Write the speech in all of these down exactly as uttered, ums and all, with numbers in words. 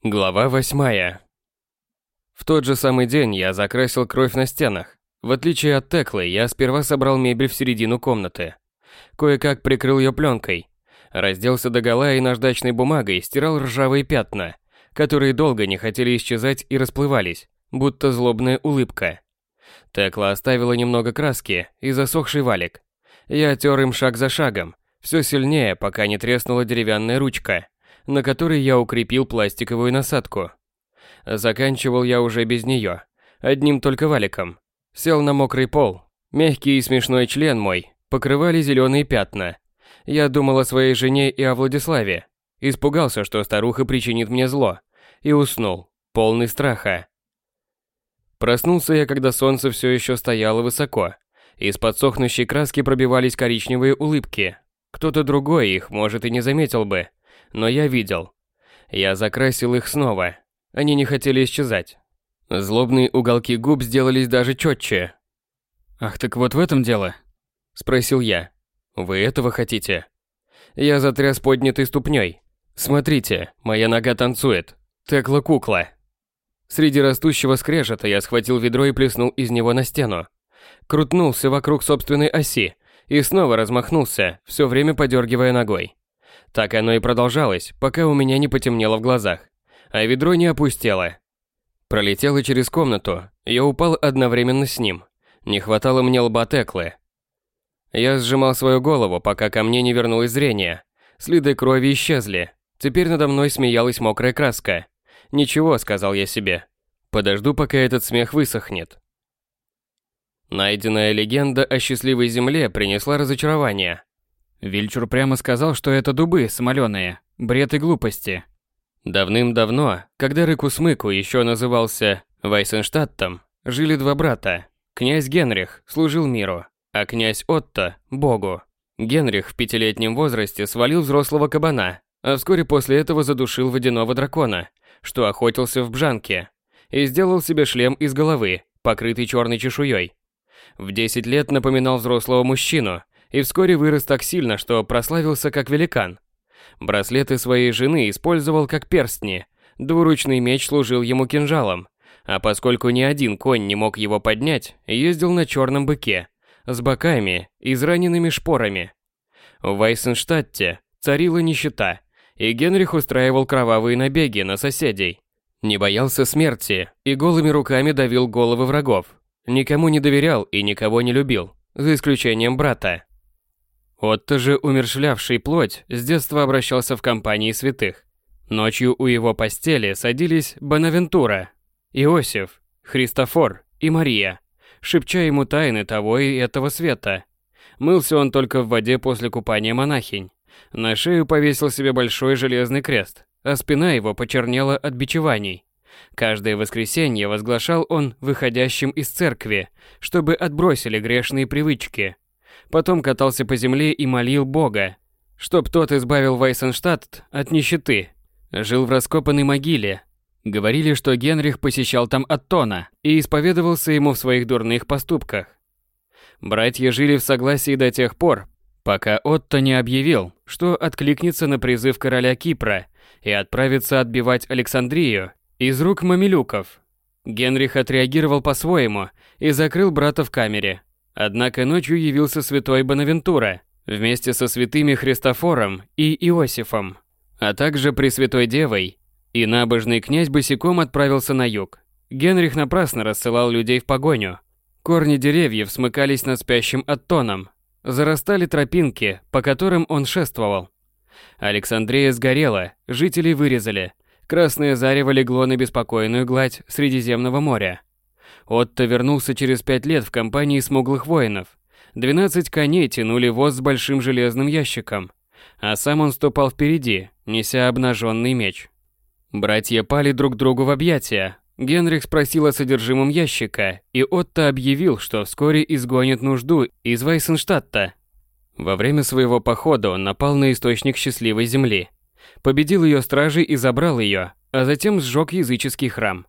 Глава восьмая. В тот же самый день я закрасил кровь на стенах. В отличие от Теклы, я сперва собрал мебель в середину комнаты. Кое-как прикрыл ее пленкой. Разделся догола и наждачной бумагой стирал ржавые пятна, которые долго не хотели исчезать и расплывались, будто злобная улыбка. Текла оставила немного краски и засохший валик. Я тер им шаг за шагом, все сильнее, пока не треснула деревянная ручка, на которой я укрепил пластиковую насадку. Заканчивал я уже без нее, одним только валиком. Сел на мокрый пол. Мягкий и смешной член мой покрывали зеленые пятна. Я думал о своей жене и о Владиславе. Испугался, что старуха причинит мне зло. И уснул, полный страха. Проснулся я, когда солнце все еще стояло высоко. Из подсохнущей краски пробивались коричневые улыбки. Кто-то другой их, может, и не заметил бы. Но я видел. Я закрасил их снова. Они не хотели исчезать. Злобные уголки губ сделались даже четче. «Ах, так вот в этом дело?» – спросил я. «Вы этого хотите?» Я затряс поднятой ступней. «Смотрите, моя нога танцует. Текла-кукла». Среди растущего скрежета я схватил ведро и плеснул из него на стену. Крутнулся вокруг собственной оси и снова размахнулся, все время подергивая ногой. Так оно и продолжалось, пока у меня не потемнело в глазах, а ведро не опустело. Пролетело через комнату, я упал одновременно с ним. Не хватало мне лба Теклы. Я сжимал свою голову, пока ко мне не вернулось зрение. Следы крови исчезли. Теперь надо мной смеялась мокрая краска. «Ничего», — сказал я себе. «Подожду, пока этот смех высохнет». Найденная легенда о счастливой земле принесла разочарование. Вильчур прямо сказал, что это дубы смолёные, бред и глупости. Давным-давно, когда Рыкусмыку еще назывался Вайсенштадтом, жили два брата. Князь Генрих служил миру, а князь Отто – Богу. Генрих в пятилетнем возрасте свалил взрослого кабана, а вскоре после этого задушил водяного дракона, что охотился в Бжанке, и сделал себе шлем из головы, покрытый черной чешуей. В десять лет напоминал взрослого мужчину и вскоре вырос так сильно, что прославился как великан. Браслеты своей жены использовал как перстни, двуручный меч служил ему кинжалом, а поскольку ни один конь не мог его поднять, ездил на черном быке, с боками, израненными шпорами. В Вайсенштадте царила нищета, и Генрих устраивал кровавые набеги на соседей. Не боялся смерти и голыми руками давил головы врагов. Никому не доверял и никого не любил, за исключением брата. Отто же, умерщвлявший плоть, с детства обращался в компании святых. Ночью у его постели садились Бонавентура, Иосиф, Христофор и Мария, шепча ему тайны того и этого света. Мылся он только в воде после купания монахинь. На шею повесил себе большой железный крест, а спина его почернела от бичеваний. Каждое воскресенье возглашал он выходящим из церкви, чтобы отбросили грешные привычки. Потом катался по земле и молил Бога, чтоб тот избавил Вайсенштадт от нищеты. Жил в раскопанной могиле. Говорили, что Генрих посещал там Оттона и исповедовался ему в своих дурных поступках. Братья жили в согласии до тех пор, пока Отто не объявил, что откликнется на призыв короля Кипра и отправится отбивать Александрию из рук мамилюков. Генрих отреагировал по-своему и закрыл брата в камере. Однако ночью явился святой Бонавентура вместе со святыми Христофором и Иосифом, а также Пресвятой Девой, и набожный князь босиком отправился на юг. Генрих напрасно рассылал людей в погоню. Корни деревьев смыкались над спящим Оттоном, зарастали тропинки, по которым он шествовал. Александрия сгорела, жителей вырезали, красное зарево легло на беспокойную гладь Средиземного моря. Отто вернулся через пять лет в компании смуглых воинов. Двенадцать коней тянули воз с большим железным ящиком, а сам он ступал впереди, неся обнаженный меч. Братья пали друг другу в объятия. Генрих спросил о содержимом ящика, и Отто объявил, что вскоре изгонит нужду из Вайсенштадта. Во время своего похода он напал на источник счастливой земли, победил ее стражей и забрал ее, а затем сжег языческий храм.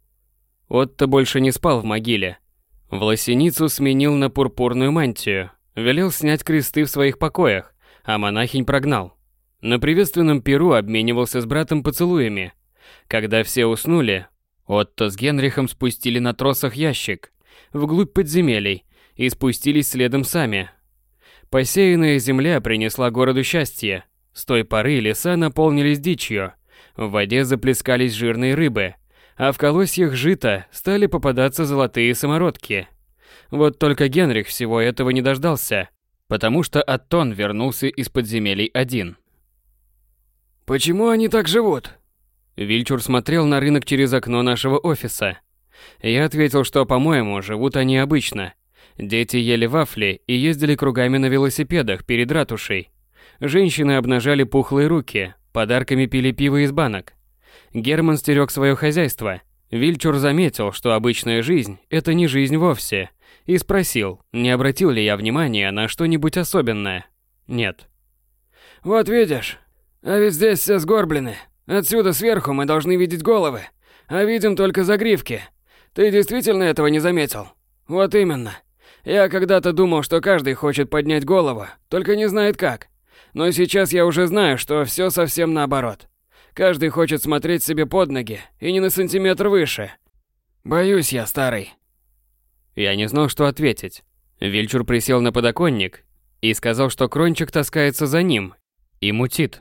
Отто больше не спал в могиле. Власеницу сменил на пурпурную мантию, велел снять кресты в своих покоях, а монахинь прогнал. На приветственном пиру обменивался с братом поцелуями. Когда все уснули, Отто с Генрихом спустили на тросах ящик вглубь подземелий и спустились следом сами. Посеянная земля принесла городу счастье. С той поры леса наполнились дичью, в воде заплескались жирные рыбы, а в колосьях жита стали попадаться золотые самородки. Вот только Генрих всего этого не дождался, потому что Оттон вернулся из подземелий один. «Почему они так живут?» Вильчур смотрел на рынок через окно нашего офиса. Я ответил, что, по-моему, живут они обычно. Дети ели вафли и ездили кругами на велосипедах перед ратушей. Женщины обнажали пухлые руки, подарками пили пиво из банок. Герман стерег свое хозяйство. Вильчур заметил, что обычная жизнь – это не жизнь вовсе, и спросил, не обратил ли я внимания на что-нибудь особенное. Нет. «Вот видишь, а ведь здесь все сгорблены. Отсюда сверху мы должны видеть головы, а видим только загривки. Ты действительно этого не заметил? Вот именно. Я когда-то думал, что каждый хочет поднять голову, только не знает как. Но сейчас я уже знаю, что все совсем наоборот. Каждый хочет смотреть себе под ноги, и не на сантиметр выше. Боюсь я, старый». Я не знал, что ответить. Вильчур присел на подоконник и сказал, что Крончик таскается за ним и мутит.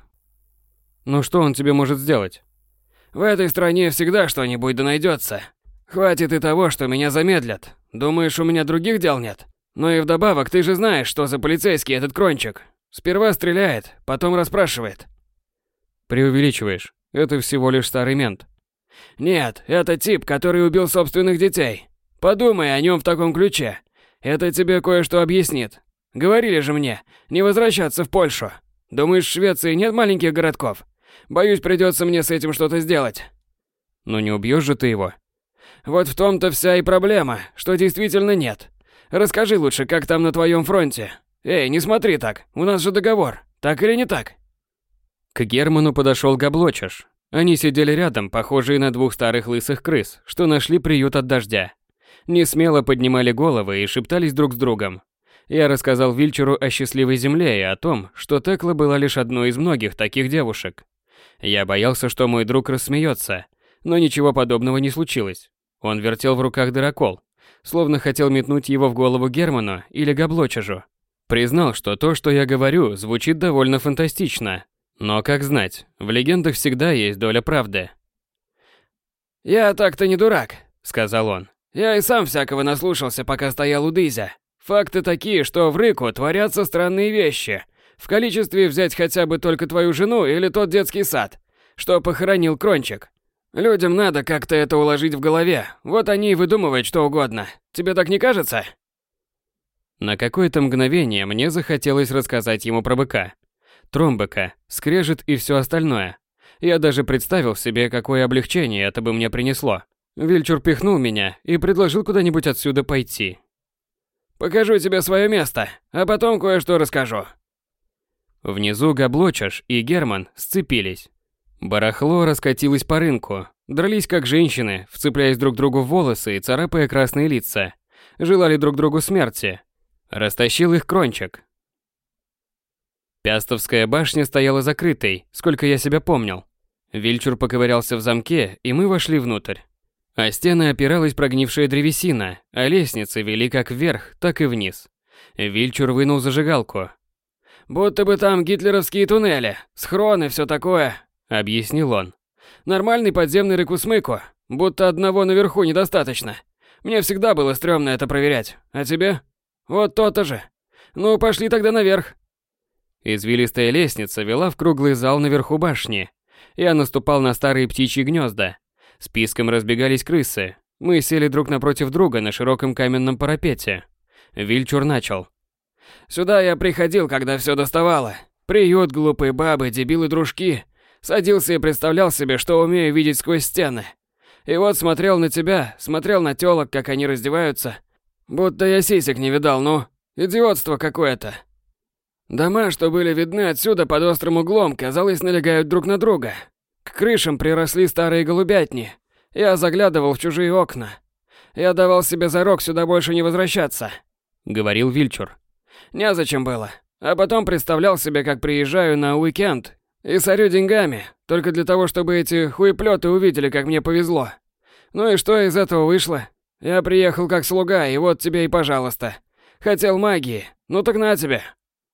Ну что он тебе может сделать? «В этой стране всегда что-нибудь да найдется. Хватит и того, что меня замедлят. Думаешь, у меня других дел нет? Ну и вдобавок, ты же знаешь, что за полицейский этот Крончик. Сперва стреляет, потом расспрашивает». Преувеличиваешь. Это всего лишь старый мент. «Нет, это тип, который убил собственных детей. Подумай о нем в таком ключе. Это тебе кое-что объяснит. Говорили же мне, не возвращаться в Польшу. Думаешь, в Швеции нет маленьких городков? Боюсь, придется мне с этим что-то сделать». Но не убьешь же ты его. Вот в том-то вся и проблема, что действительно нет. Расскажи лучше, как там на твоем фронте. Эй, не смотри так, у нас же договор. Так или не так? К Герману подошел Габлочаш. Они сидели рядом, похожие на двух старых лысых крыс, что нашли приют от дождя. Не смело поднимали головы и шептались друг с другом. Я рассказал Вильчуру о счастливой земле и о том, что Текла была лишь одной из многих таких девушек. Я боялся, что мой друг рассмеется, но ничего подобного не случилось. Он вертел в руках дырокол, словно хотел метнуть его в голову Герману или Габлочажу. Признал, что то, что я говорю, звучит довольно фантастично. Но как знать, в легендах всегда есть доля правды. «Я так-то не дурак», — сказал он. «Я и сам всякого наслушался, пока стоял у Дызя. Факты такие, что в Рыку творятся странные вещи. В количестве взять хотя бы только твою жену или тот детский сад, что похоронил Крончик. Людям надо как-то это уложить в голове, вот они и выдумывают что угодно. Тебе так не кажется?» На какое-то мгновение мне захотелось рассказать ему про быка. Тромбыка, скрежет и все остальное. Я даже представил себе, какое облегчение это бы мне принесло. Вильчур пихнул меня и предложил куда-нибудь отсюда пойти. «Покажу тебе свое место, а потом кое-что расскажу». Внизу Габлочаш и Герман сцепились. Барахло раскатилось по рынку, дрались как женщины, вцепляясь друг другу в волосы и царапая красные лица. Желали друг другу смерти. Растащил их Крончик. Пястовская башня стояла закрытой, сколько я себя помнил. Вильчур поковырялся в замке, и мы вошли внутрь. А стены опиралась прогнившая древесина, а лестницы вели как вверх, так и вниз. Вильчур вынул зажигалку. «Будто бы там гитлеровские туннели, схроны, все такое», — объяснил он. «Нормальный подземный рыкусмыку, будто одного наверху недостаточно. Мне всегда было стрёмно это проверять, а тебе? Вот то-то же. Ну, пошли тогда наверх». Извилистая лестница вела в круглый зал наверху башни. Я наступал на старые птичьи гнезда. Списком разбегались крысы. Мы сели друг напротив друга на широком каменном парапете. Вильчур начал. «Сюда я приходил, когда все доставало. Приют, глупые бабы, дебилы-дружки. Садился и представлял себе, что умею видеть сквозь стены. И вот смотрел на тебя, смотрел на тёлок, как они раздеваются. Будто я сисек не видал, ну. Идиотство какое-то. Дома, что были видны отсюда под острым углом, казалось, налегают друг на друга. К крышам приросли старые голубятни. Я заглядывал в чужие окна. Я давал себе зарок сюда больше не возвращаться», — говорил Вильчур. «Незачем было. А потом представлял себе, как приезжаю на уикенд И сорю деньгами, только для того, чтобы эти хуеплёты увидели, как мне повезло. Ну и что из этого вышло? Я приехал как слуга, и вот тебе и пожалуйста. Хотел магии, ну так на тебе.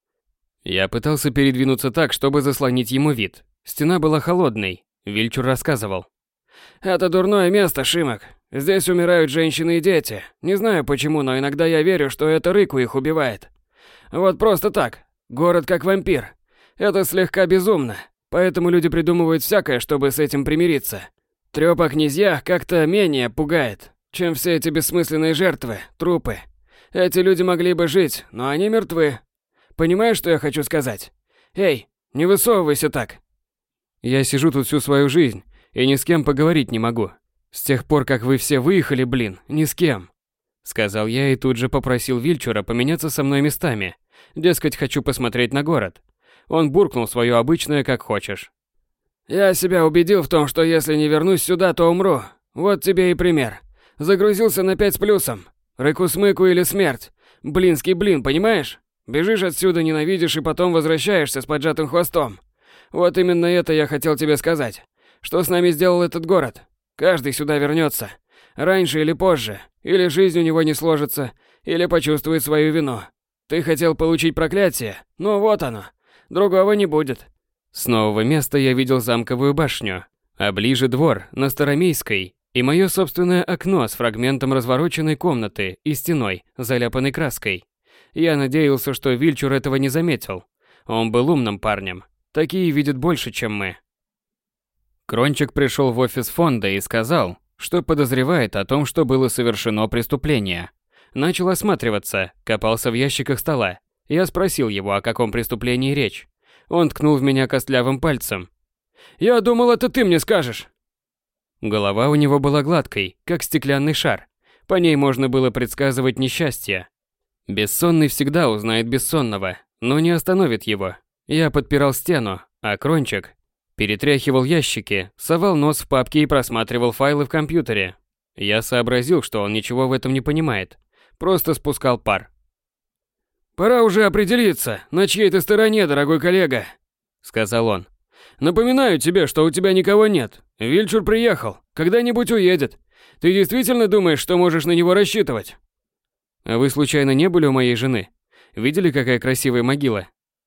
Я пытался передвинуться так, чтобы заслонить ему вид. Стена была холодной, Вильчур рассказывал. Это дурное место, Шимок. Здесь умирают женщины и дети. Не знаю почему, но иногда я верю, что это Рыку их убивает. Вот просто так. Город как вампир. Это слегка безумно. Поэтому люди придумывают всякое, чтобы с этим примириться. Трёп о князьях как-то менее пугает, чем все эти бессмысленные жертвы, трупы. Эти люди могли бы жить, но они мертвы. Понимаешь, что я хочу сказать? Эй, не высовывайся так. Я сижу тут всю свою жизнь и ни с кем поговорить не могу. С тех пор, как вы все выехали, блин, ни с кем. Сказал я и тут же попросил Вильчура поменяться со мной местами. Дескать, хочу посмотреть на город. Он буркнул свое обычное «как хочешь». Я себя убедил в том, что если не вернусь сюда, то умру. Вот тебе и пример. Загрузился на пять с плюсом. Рыку-смыку или смерть. Блинский блин, понимаешь? Бежишь отсюда, ненавидишь и потом возвращаешься с поджатым хвостом. Вот именно это я хотел тебе сказать. Что с нами сделал этот город? Каждый сюда вернется. Раньше или позже. Или жизнь у него не сложится, или почувствует свою вину. Ты хотел получить проклятие? Ну вот оно. Другого не будет. С нового места я видел замковую башню, а ближе двор на Старомейской и мое собственное окно с фрагментом развороченной комнаты и стеной, заляпанной краской. Я надеялся, что Вильчур этого не заметил. Он был умным парнем. Такие видят больше, чем мы. Крончик пришел в офис фонда и сказал, что подозревает о том, что было совершено преступление. Начал осматриваться, копался в ящиках стола. Я спросил его, о каком преступлении речь. Он ткнул в меня костлявым пальцем. «Я думал, это ты мне скажешь!» Голова у него была гладкой, как стеклянный шар. По ней можно было предсказывать несчастье. Бессонный всегда узнает бессонного, но не остановит его. Я подпирал стену, а Крончик перетряхивал ящики, совал нос в папки и просматривал файлы в компьютере. Я сообразил, что он ничего в этом не понимает. Просто спускал пар. «Пора уже определиться, на чьей ты стороне, дорогой коллега», — сказал он. «Напоминаю тебе, что у тебя никого нет. Вильчур приехал, когда-нибудь уедет. Ты действительно думаешь, что можешь на него рассчитывать?» «А вы случайно не были у моей жены? Видели, какая красивая могила?»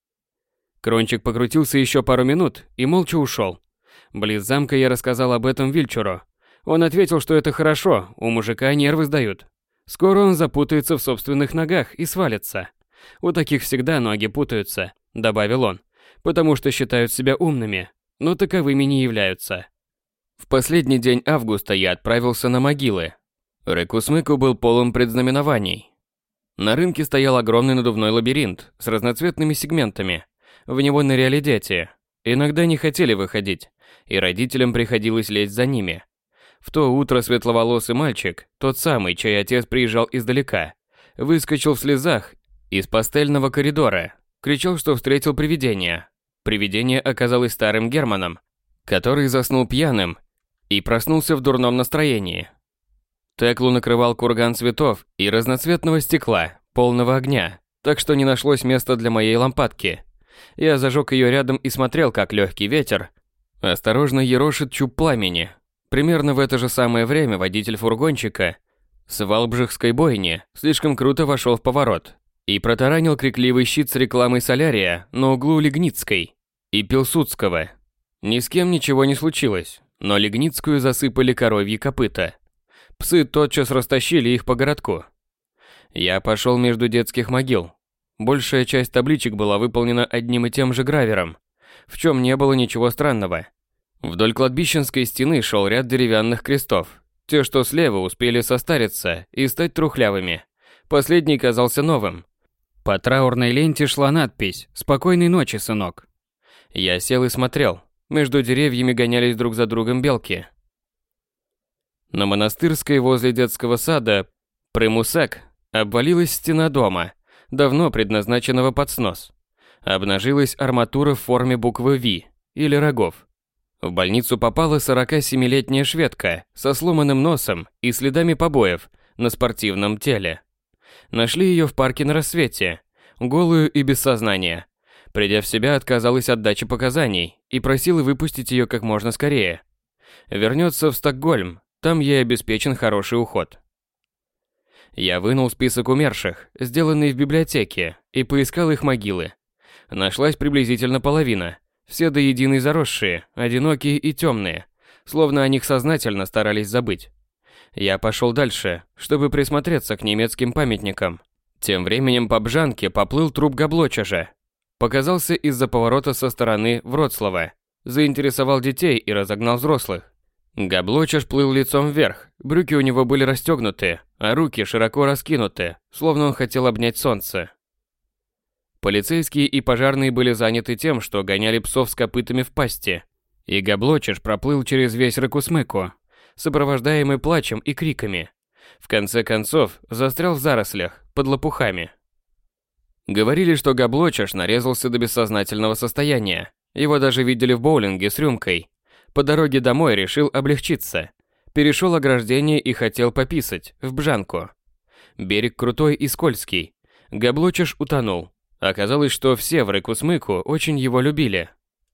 Крончик покрутился еще пару минут и молча ушел. Близ замка я рассказал об этом Вильчуру. Он ответил, что это хорошо, у мужика нервы сдают. Скоро он запутается в собственных ногах и свалится. У таких всегда ноги путаются, добавил он, потому что считают себя умными, но таковыми не являются. В последний день августа я отправился на могилы. Рыку-смыку был полон предзнаменований. На рынке стоял огромный надувной лабиринт с разноцветными сегментами. В него ныряли дети. Иногда не хотели выходить, и родителям приходилось лезть за ними. В то утро светловолосый мальчик, тот самый, чей отец приезжал издалека, выскочил в слезах из пастельного коридора, кричал, что встретил привидение. Привидение оказалось старым Германом, который заснул пьяным и проснулся в дурном настроении. Теклу накрывал курган цветов и разноцветного стекла, полного огня, так что не нашлось места для моей лампадки. Я зажег ее рядом и смотрел, как легкий ветер осторожно ерошит чуб пламени. Примерно в это же самое время водитель фургончика с Валбжихской бойни слишком круто вошел в поворот и протаранил крикливый щит с рекламой солярия на углу Лигницкой и Пилсудского. Ни с кем ничего не случилось, но Лигницкую засыпали коровьи копыта. Псы тотчас растащили их по городку. Я пошел между детских могил. Большая часть табличек была выполнена одним и тем же гравером, в чем не было ничего странного. Вдоль кладбищенской стены шел ряд деревянных крестов. Те, что слева, успели состариться и стать трухлявыми. Последний казался новым. По траурной ленте шла надпись «Спокойной ночи, сынок». Я сел и смотрел. Между деревьями гонялись друг за другом белки. На Монастырской возле детского сада Примусак обвалилась стена дома, давно предназначенного под снос. Обнажилась арматура в форме буквы «Ви» или рогов. В больницу попала сорокасемилетняя шведка со сломанным носом и следами побоев на спортивном теле. Нашли ее в парке на рассвете, голую и без сознания. Придя в себя, отказалась от дачи показаний и просила выпустить ее как можно скорее. Вернется в Стокгольм, там ей обеспечен хороший уход. Я вынул список умерших, сделанный в библиотеке, и поискал их могилы. Нашлась приблизительно половина, все до единой заросшие, одинокие и темные, словно о них сознательно старались забыть. Я пошел дальше, чтобы присмотреться к немецким памятникам. Тем временем по Бжанке поплыл труп Габлочежа. Показался из-за поворота со стороны Вроцлава, заинтересовал детей и разогнал взрослых. Габлочеж плыл лицом вверх, брюки у него были расстегнуты, а руки широко раскинуты, словно он хотел обнять солнце. Полицейские и пожарные были заняты тем, что гоняли псов с копытами в пасти, и Габлочеж проплыл через весь Рыкусмыку, сопровождаемый плачем и криками. В конце концов, застрял в зарослях, под лопухами. Говорили, что Габлочеж нарезался до бессознательного состояния. Его даже видели в боулинге с рюмкой. По дороге домой решил облегчиться. Перешел ограждение и хотел пописать, в Бжанку. Берег крутой и скользкий. Габлочеж утонул. Оказалось, что все в Рыкусмыку очень его любили.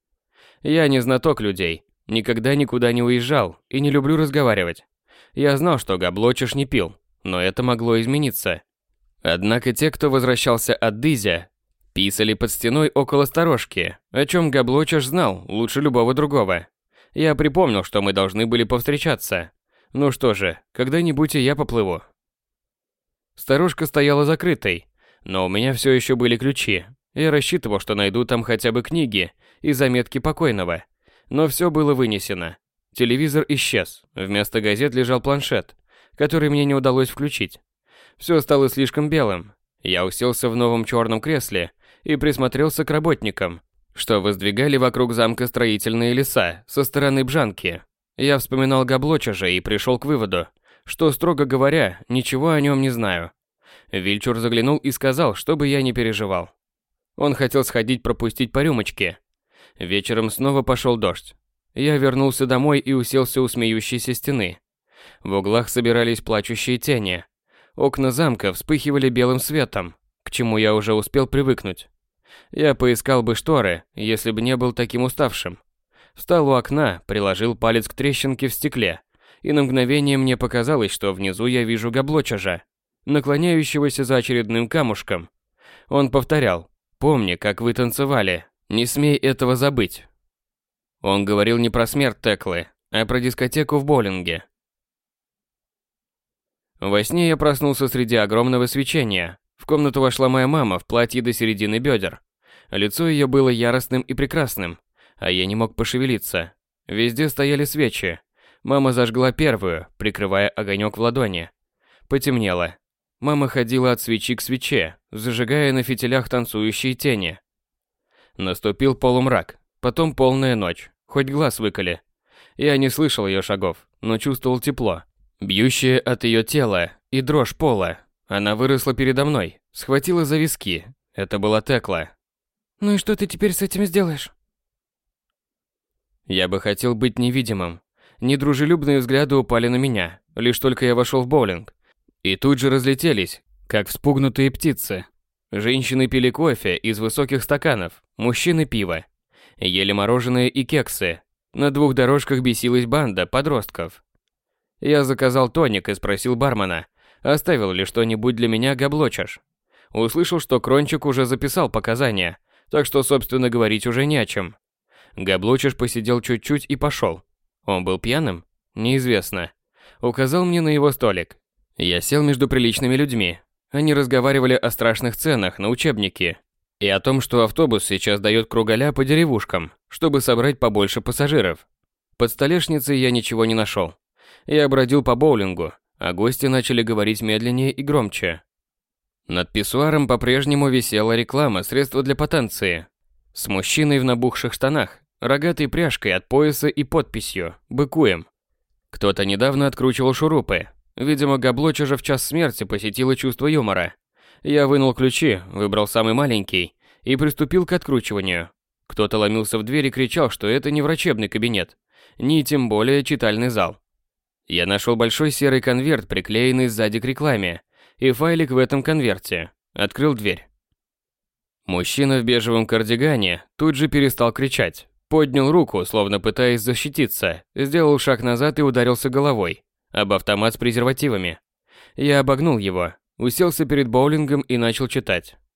Я не знаток людей, никогда никуда не уезжал и не люблю разговаривать. Я знал, что Габлочеж не пил, но это могло измениться. Однако те, кто возвращался от Дызя, писали под стеной около сторожки, о чем Габлочеж знал лучше любого другого. Я припомнил, что мы должны были повстречаться. Ну что же, когда-нибудь и я поплыву. Сторожка стояла закрытой, но у меня все еще были ключи. Я рассчитывал, что найду там хотя бы книги и заметки покойного. Но все было вынесено. Телевизор исчез, вместо газет лежал планшет, который мне не удалось включить. Все стало слишком белым. Я уселся в новом черном кресле и присмотрелся к работникам, что воздвигали вокруг замка строительные леса со стороны Бжанки. Я вспоминал Габлочежа и пришел к выводу, что, строго говоря, ничего о нем не знаю. Вильчур заглянул и сказал, чтобы я не переживал. Он хотел сходить пропустить по рюмочке. Вечером снова пошел дождь. Я вернулся домой и уселся у смеющейся стены. В углах собирались плачущие тени. Окна замка вспыхивали белым светом, к чему я уже успел привыкнуть. Я поискал бы шторы, если бы не был таким уставшим. Встал у окна, приложил палец к трещинке в стекле, и на мгновение мне показалось, что внизу я вижу Габлочежа, наклоняющегося за очередным камушком. Он повторял: «Помни, как вы танцевали, не смей этого забыть». Он говорил не про смерть Теклы, а про дискотеку в боулинге. Во сне я проснулся среди огромного свечения. В комнату вошла моя мама в платье до середины бедер. Лицо ее было яростным и прекрасным, а я не мог пошевелиться. Везде стояли свечи. Мама зажгла первую, прикрывая огонек в ладони. Потемнело. Мама ходила от свечи к свече, зажигая на фитилях танцующие тени. Наступил полумрак, потом полная ночь, хоть глаз выколи. Я не слышал ее шагов, но чувствовал тепло, бьющее от ее тела, и дрожь пола. Она выросла передо мной, схватила за виски. Это была Текла. «Ну и что ты теперь с этим сделаешь?» Я бы хотел быть невидимым. Недружелюбные взгляды упали на меня, лишь только я вошел в боулинг. И тут же разлетелись, как вспугнутые птицы. Женщины пили кофе из высоких стаканов, мужчины пиво. Ели мороженое и кексы. На двух дорожках бесилась банда подростков. Я заказал тоник и спросил бармена, оставил ли что-нибудь для меня Габлочеж. Услышал, что Крончик уже записал показания, так что, собственно, говорить уже не о чем. Габлочеж посидел чуть-чуть и пошел. Он был пьяным? Неизвестно. Указал мне на его столик. Я сел между приличными людьми. Они разговаривали о страшных ценах на учебники и о том, что автобус сейчас дает кругаля по деревушкам, чтобы собрать побольше пассажиров. Под столешницей я ничего не нашел. Я бродил по боулингу, а гости начали говорить медленнее и громче. Над писсуаром по-прежнему висела реклама средства для потенции. С мужчиной в набухших штанах, рогатой пряжкой от пояса и подписью «Быкуем». Кто-то недавно откручивал шурупы. Видимо, Габлочежа в час смерти посетило чувство юмора. Я вынул ключи, выбрал самый маленький и приступил к откручиванию. Кто-то ломился в дверь и кричал, что это не врачебный кабинет, ни тем более читальный зал. Я нашел большой серый конверт, приклеенный сзади к рекламе, и файлик в этом конверте. Открыл дверь. Мужчина в бежевом кардигане тут же перестал кричать. Поднял руку, словно пытаясь защититься, сделал шаг назад и ударился головой об автомат с презервативами. Я обогнул его, уселся перед боулингом и начал читать.